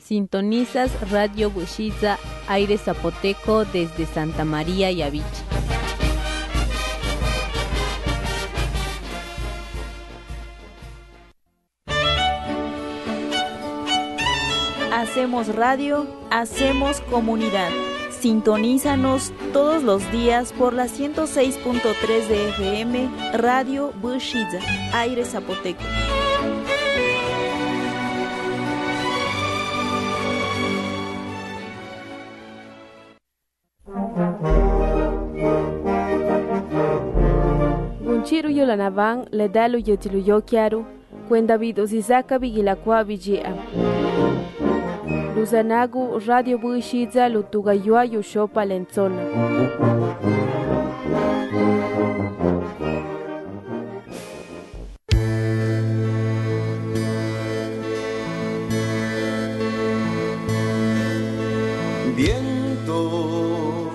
Sintonizas Radio Bushiza, aire zapoteco desde Santa María Yaviche. Hacemos radio, hacemos comunidad. Sintonízanos todos los días por la 106.3 de FM, Radio Bushiza, aire zapoteco. Gunchiru yolanavan le dalu yetiluyo kiaru, cuenda vidos Isaka vigilakwa vigia. Luzanagu Radio Bushiza lutugayua yushopa lenzona. Viento,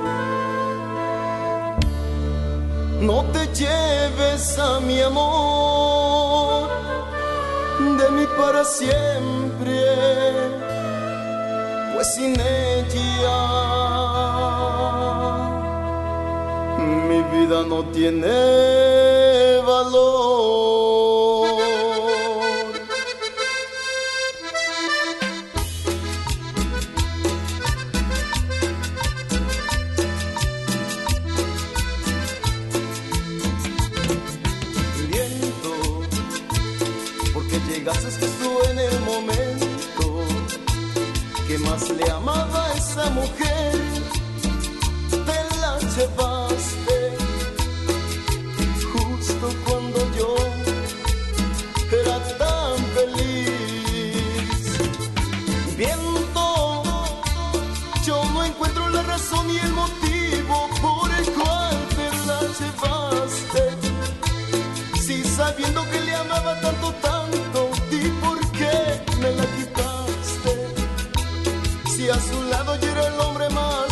no te lleves a mi amor de mí para siempre, pues sin ella mi vida no tiene valor. Viento, porque llegaste tú en el momento que más le amaba a esa mujer, te la llevaste justo cuando yo era tan feliz. Viento, yo no encuentro la razón y el motivo por el cual te la llevaste, si sabiendo que le amaba tanto, tanto, ¿y por qué me la quitaste? Si a su lado yo era el hombre más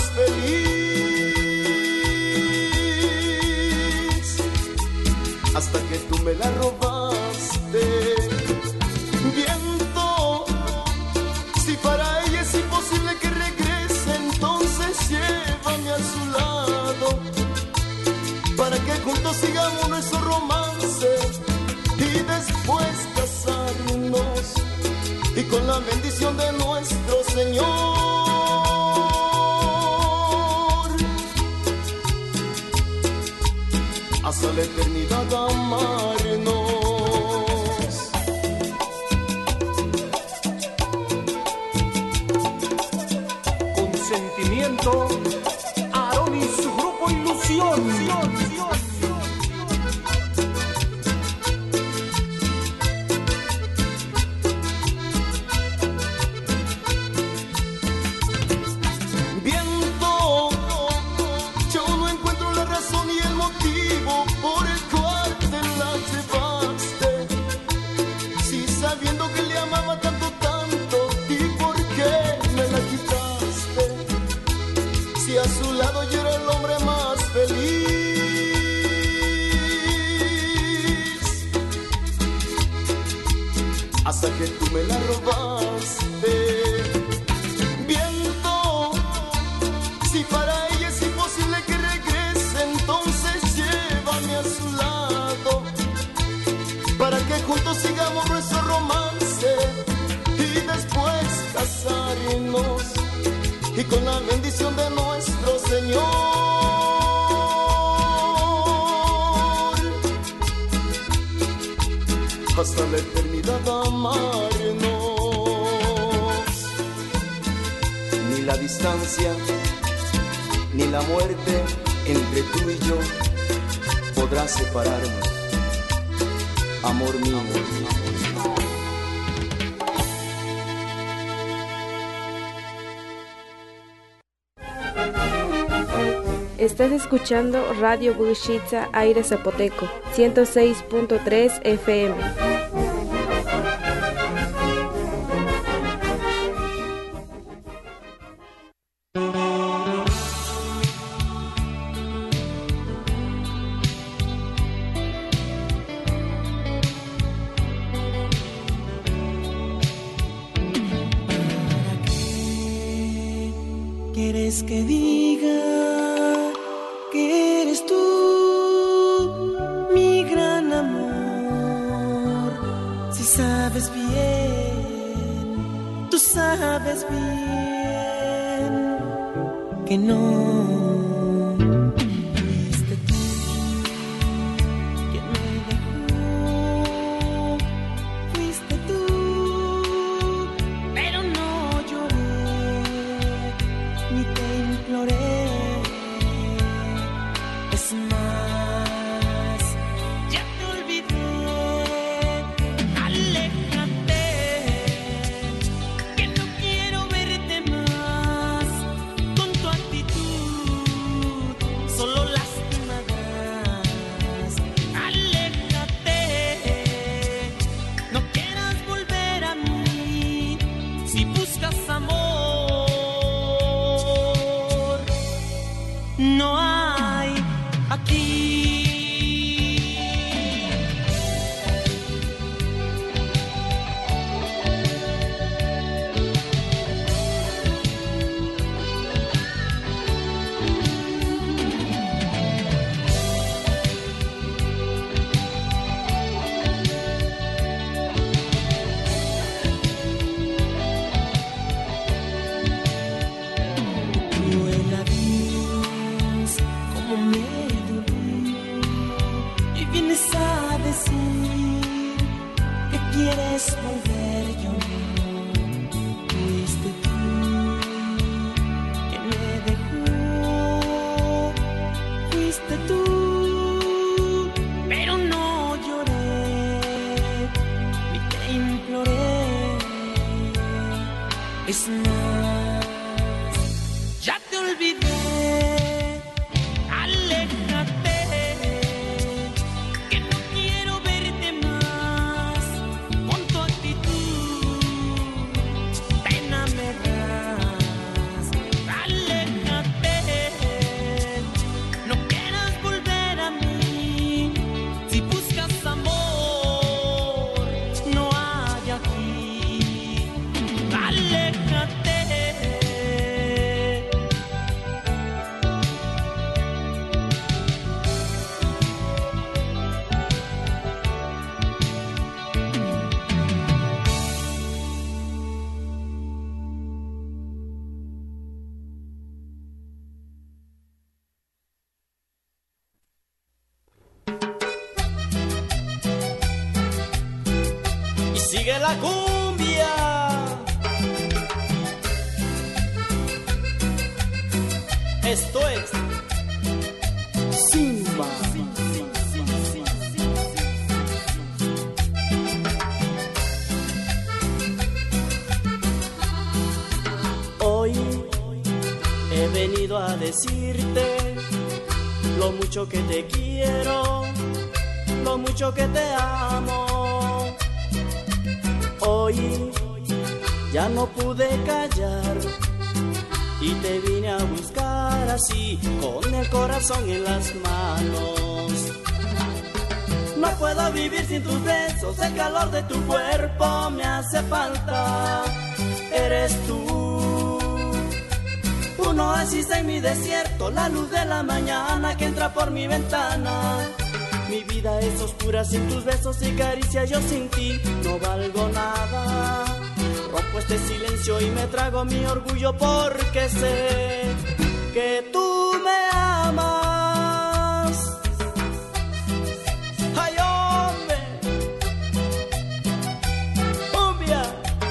feliz, hasta que tú me la robaste. Viento, si para ella es imposible que regrese, entonces llévame a su lado, para que juntos sigamos nuestro romance y después casarnos, y con la bendición de nuestro Señor hasta la eternidad amarnos. Con sentimiento, Aarón y su grupo Ilusión. Hasta que tú me la robaste. Viento, si para ella es imposible que regrese, entonces llévame a su lado, para que juntos sigamos nuestro romance y después casarnos, y con la bendición de nuestro Señor hasta la eternidad amarnos. Ni la distancia ni la muerte entre tú y yo podrá separarnos, amor mío. Estás escuchando Radio Bushiza, aire zapoteco, 106.3 FM. que diga que eres tú mi gran amor? Si sabes bien, tú sabes bien que no. Sigue la cumbia. Esto es Simba. Hoy he venido a decirte lo mucho que te quiero, lo mucho que te amo. Hoy ya no pude callar y te vine a buscar así, con el corazón en las manos. No puedo vivir sin tus besos, el calor de tu cuerpo me hace falta. Eres tú, un oasis en mi desierto, la luz de la mañana que entra por mi ventana. Mi vida es oscura sin tus besos y caricias, yo sin ti no valgo nada. Rompo este silencio y me trago mi orgullo porque sé que tú me amas. ¡Ay, hombre! ¡Cumbia!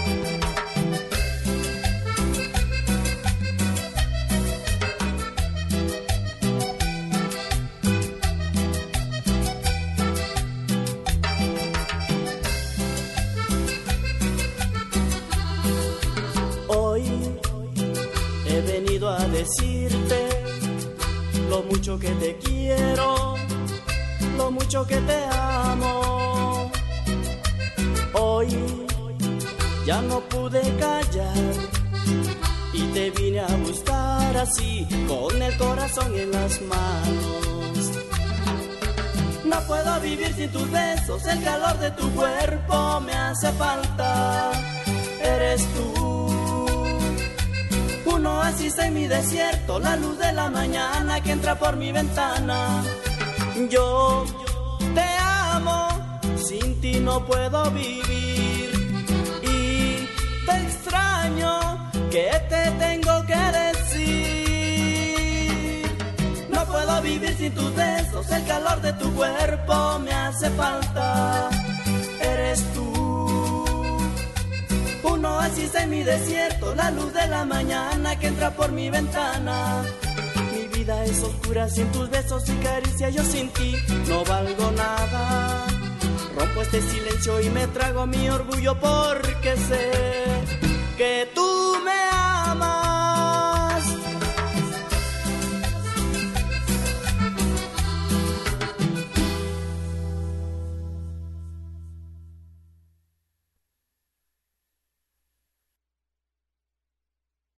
A decirte lo mucho que te quiero, lo mucho que te amo. Hoy ya no pude callar y te vine a buscar así, con el corazón en las manos. No puedo vivir sin tus besos, el calor de tu cuerpo me hace falta. Eres tú, un oasis en mi desierto, la luz de la mañana que entra por mi ventana. Yo te amo, sin ti no puedo vivir y te extraño, ¿qué te tengo que decir? No puedo vivir sin tus besos, el calor de tu cuerpo me hace falta. Eres tú, un oasis en mi desierto, la luz de la mañana que entra por mi ventana. Mi vida es oscura sin tus besos y caricias, yo sin ti no valgo nada. Rompo este silencio y me trago mi orgullo porque sé que tú